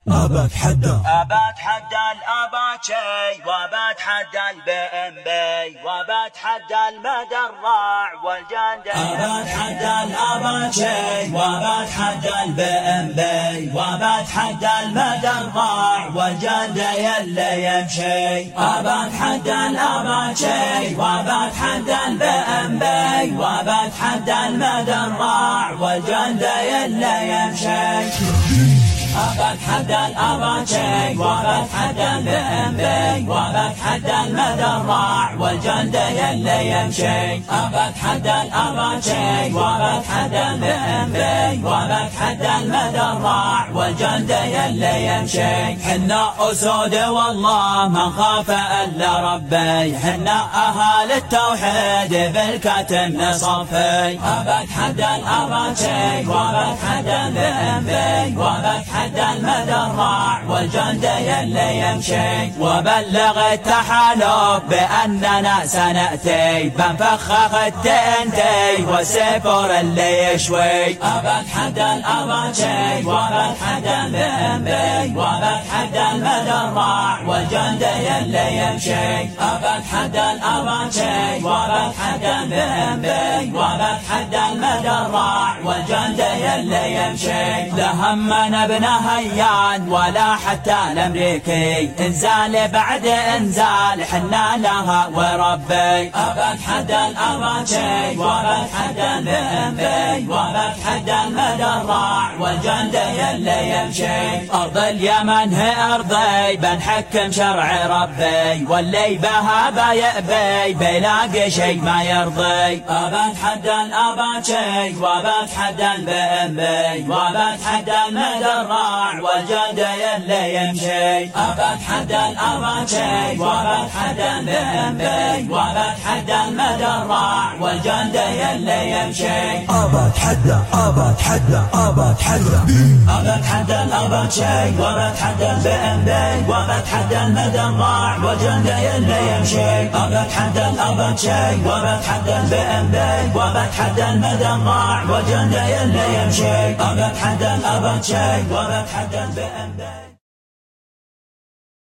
أبتحدى الأباتشي وبتحدى الBMB وبتحدى المدرع والجندي. أبتحدى الأباتشي وبتحدى الBMB وبتحدى المدرع والجندي اللي يمشي. أبتحدى الأباتشي وبتحدى الBMB وبتحدى المدرع والجندي اللي يمشي. أبتحدى الأباتشي وبتحدى الBMB وبتحدى المدرع والجندي اللي يمشي. أبتحدى الأباتشي وبتحدى الBMB وبتحدى المدرع والجندي اللي يمشي. حنا أسود والله ما نخاف إلا ربي، حنا أهل التوحيد بالكتم نصفي. أبتحدى الأباتشي وبتحدى الBMB وبتحدى المدرع والجندي اللي يمشي. وبلغ التحالف بأننا سنأتي بنفخخ التنتي والسفر اللي يشوي. أبتحدى الأباتشي وبتحدى الBMB وبتحدى المدرع والجندي اللي يمشي. أبتحدى الأباتشي وبتحدى الBMB وبتحدى المدرع والجندي اللي يمشي. لهمنا ابن هيان ولا حتى الامريكي انزال بعد انزال حنا لها وربي. أبتحدى الأباتشي وبتحدى الBMB وبتحدى المدرع والجندي اللي يمشي. أرض اليمن هي أرضي بنحكم شرع ربي، واللي بها بيأبي بيلاقي شي ما يرضي. أبتحدى الأباتشي وبتحدى الBMB وبتحدى المدرع والجندي اللي يمشي. أبتحدى الأباتشي وبتحدى الBMB وبتحدى المدرع والجندي اللي يمشي. أبتحدى الأباتشي وبتحدى الBMB وبتحدى المدرع والجندي اللي يمشي. أبتحدى الأباتشي وبتحدى الBMB وبتحدى المدرع والجندي اللي يمشي. أبتحدى الأباتشي وبتحدى الBMB.